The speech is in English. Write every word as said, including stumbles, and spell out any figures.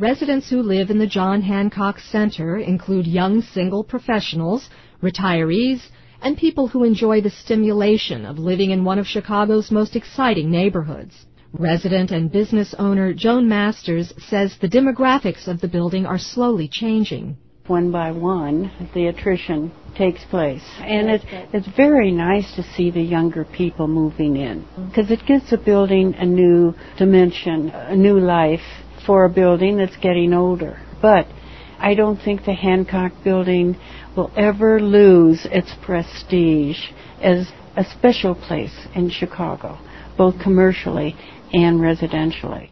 Residents who live in the John Hancock Center include young single professionals, retirees, and people who enjoy the stimulation of living in one of Chicago's most exciting neighborhoods. Resident and business owner Joan Masters says the demographics of the building are slowly changing. One by one, the attrition takes place. And it, it's very nice to see the younger people moving in, because it gives the building a new dimension, a new life for a building that's getting older. But I don't think the Hancock building will ever lose its prestige as a special place in Chicago, both commercially and residentially.